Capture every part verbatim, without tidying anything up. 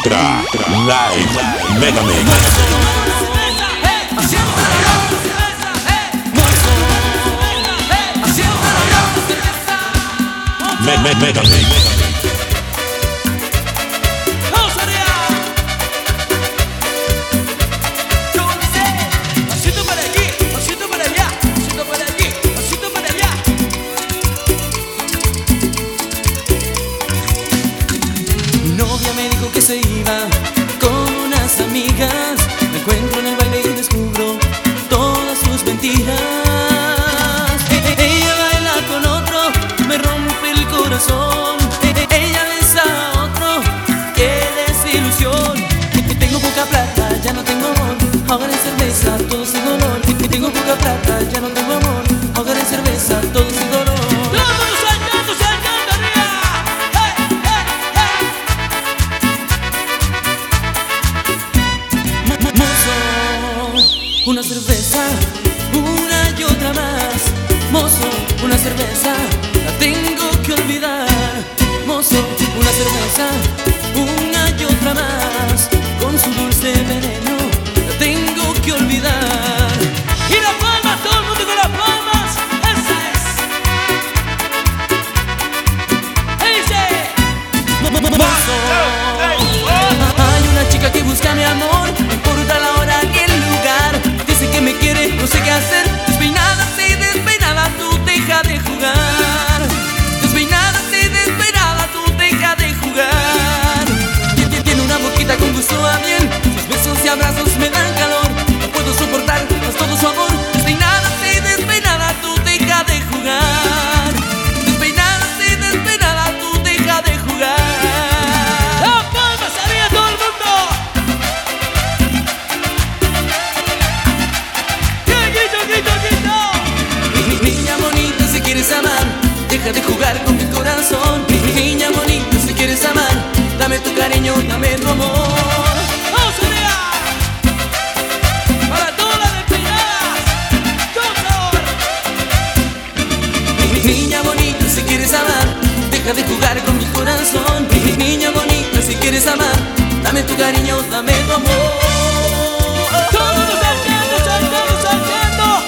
Ultra Live Mega Mix. Me, me, mega Mix. Que se iba con unas amigas. Me encuentro en el baile y descubro todas sus mentiras. Ella baila con otro, me rompe el corazón. Ella besa a otro, qué desilusión. Tengo poca plata, ya no tengo amor. Ahogar en cerveza, todo sin dolor. Tengo poca plata, ya no tengo amor. Ahogar en cerveza, todo sin dolor. Una cerveza, una y otra más. Mozo, una cerveza, la tengo que olvidar. Mozo, una cerveza, una y otra más. Con su dulce veneno, la tengo que olvidar. Y las palmas, todo el mundo con las palmas. Esa es. Dice Mozo. Hay una chica que busca mi amor, no importa la hora ni el lugar. Dice que me quiere, no sé qué hacer. Despeinada, sí, despeinada, tú deja de jugar. Despeinada, sí, despeinada, tú deja de jugar. Tiene una boquita con gusto a miel. Sus besos y abrazos me dan calor. No puedo soportar más todo su amor. Despeinada, sí, despeinada, tú deja de jugar. Despeinada, sí, despeinada, tú deja de jugar. ¡Las palmas arriba todo el mundo! Niña bonita, si quieres amar, deja de jugar con mi corazón. Niña bonita, si quieres amar, dame tu cariño, dame tu amor. ¡Vamos allá! Para todas las despinadas, ¡Doctor! Niña bonita, si quieres amar, deja de jugar con mi corazón. Niña bonita, si quieres amar, dame tu cariño, dame tu amor. ¡Todos saltando, saltando, saltando!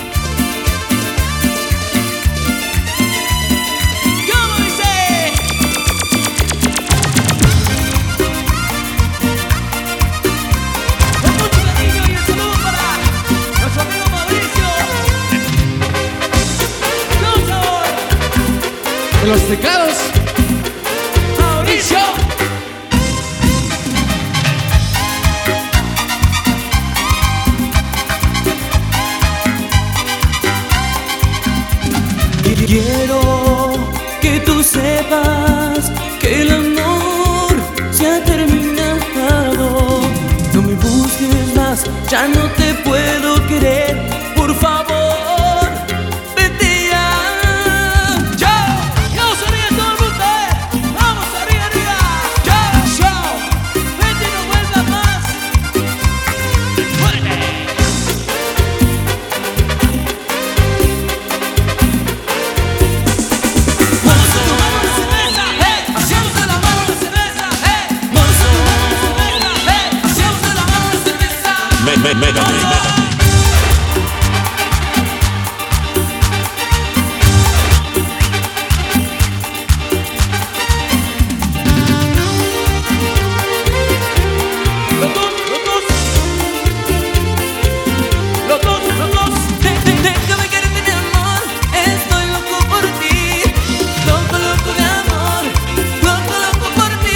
Los pecados, Mauricio. Quiero que tú sepas que el amor se ha terminado. No me busques más, ya no te puedo querer. Por favor, Me, mega Mix.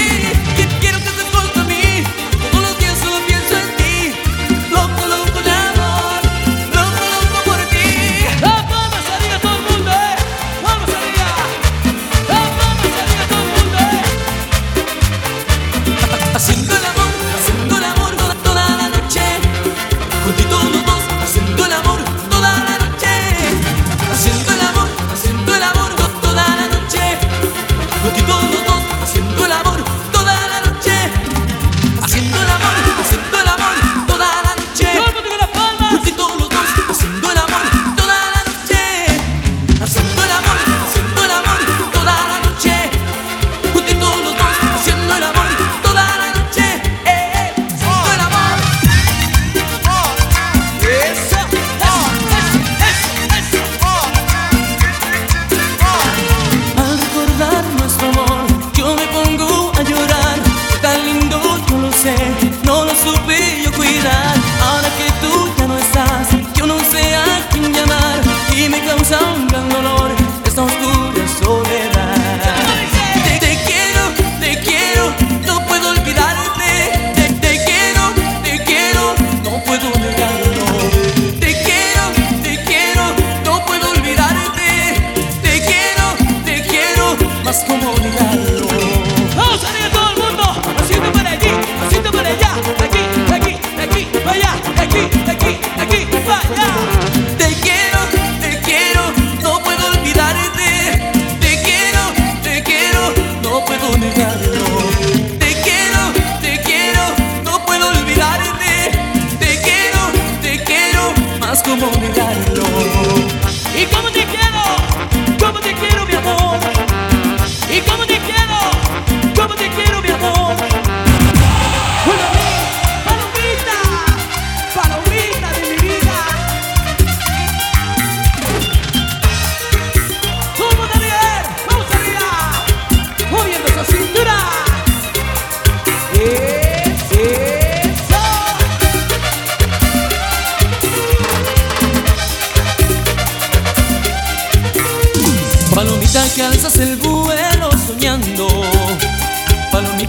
Loco, loco de amor.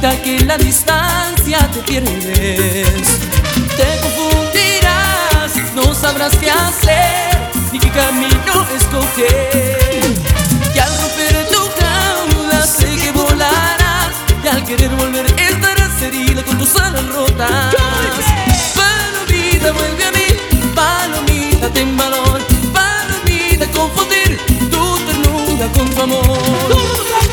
palomita, que en la distancia te pierdes. Te confundirás, no sabrás qué hacer ni qué camino escoger. Y al romper tu jaula sé que volarás, y al querer volver estarás herida con tus alas rotas. Palomita, vuelve a mí, palomita, ten valor. Palomita, confundir tu ternura con tu amor.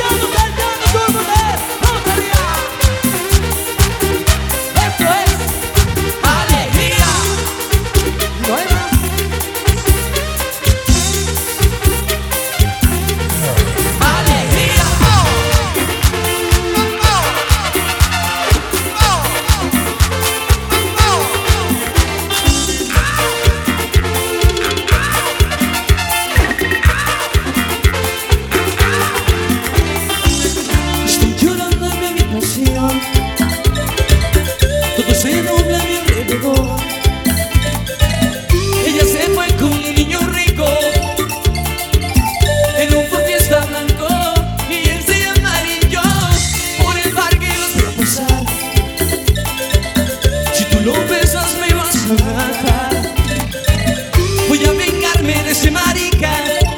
Todo se dobla a mi alrededor. Ella se fue con un niño rico en un Ford Fiesta blanco, y él se llama amarillo. Por el parque los veo pasar. Si tú lo besas me vas a matar. Voy a vengarme de ese marica.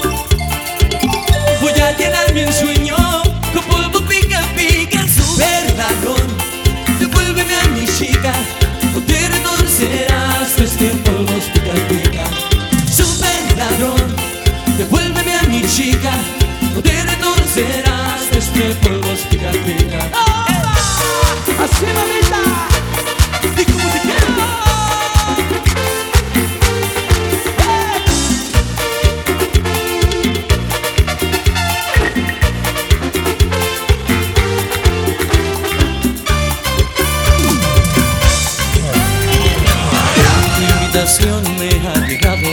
Voy a llenar mi ensueño con polvo pica pica. Super ladrón, devuélveme a mi chica, no te retorcerás, pues que polvos pica pica. Super ladrón, devuélveme a mi chica, no te retorcerás, pues que polvos pica pica. ¡Oh! ¡Así, mamita! ¡Y como te quiero! Me ha llegado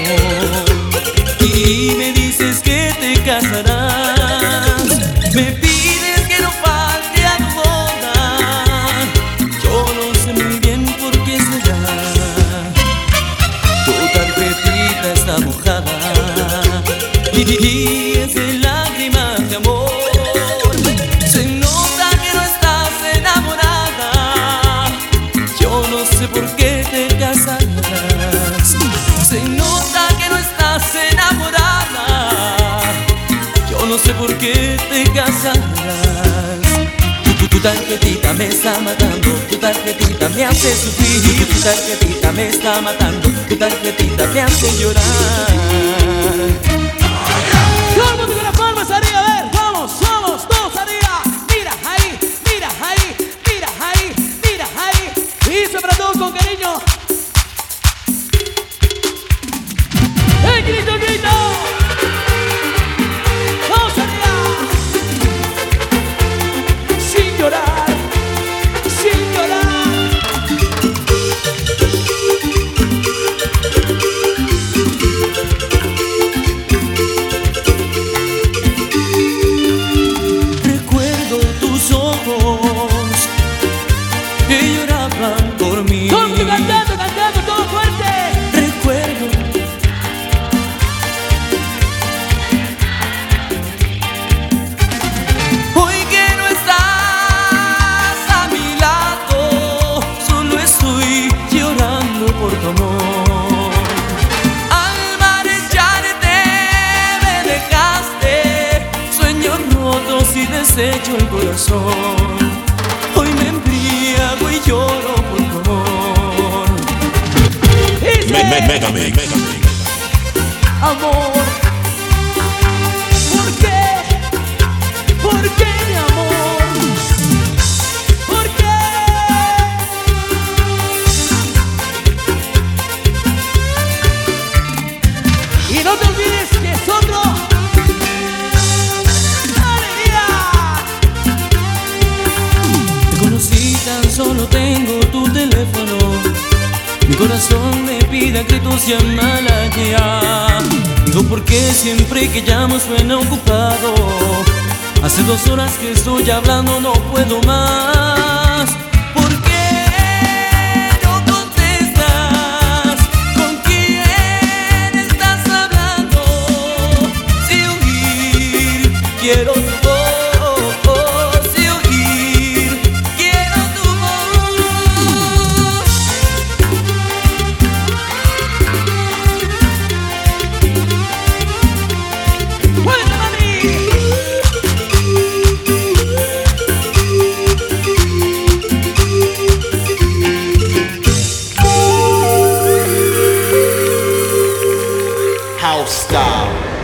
y me dices que te casarás. Me pides que no falte a tu boda. Yo no sé muy bien por qué será. Tu tarjetita está mojada y es de lágrimas de amor. Se nota que no estás enamorada. Yo no sé por qué te casarás. Se nota que no estás enamorada. Yo no sé por qué te casarás. Tu, tu, tu tarjetita me está matando. Tu tarjetita me hace sufrir. Tu tarjetita me está matando. Tu tarjetita me hace llorar. Todo el mundo con las palmas arriba, a ver, vamos, vamos, todos arriba. Mira ahí, mira ahí, mira ahí, mira ahí. Dice para todos con cariño. ¡El grito, el grito! ¡Vamos arriba! Sin llorar, sin llorar. Recuerdo tus ojos que lloraban por mí. Todo el mundo cantando, cantando, todo fuerte. Recuerdo por tu amor. Al marcharte me dejaste sueños rotos y desecho el corazón. Hoy me embriago y lloro por tu amor. Me, me, mega Mix. Mega Mix. Amor, ¿por qué? ¿Por qué, mi amor? ¿Por qué? Y no te olvides que es otro. ¡Alegría! Te conocí, tan solo tengo tu teléfono. Mi corazón me pide que tú seas mala ya. Digo, ¿por qué siempre que llamo suena ocupado? Hace dos horas que estoy hablando, no puedo más. ¿Por qué no contestas? ¿Con quién estás hablando? Si oír quiero tu voz, si oír quiero house style.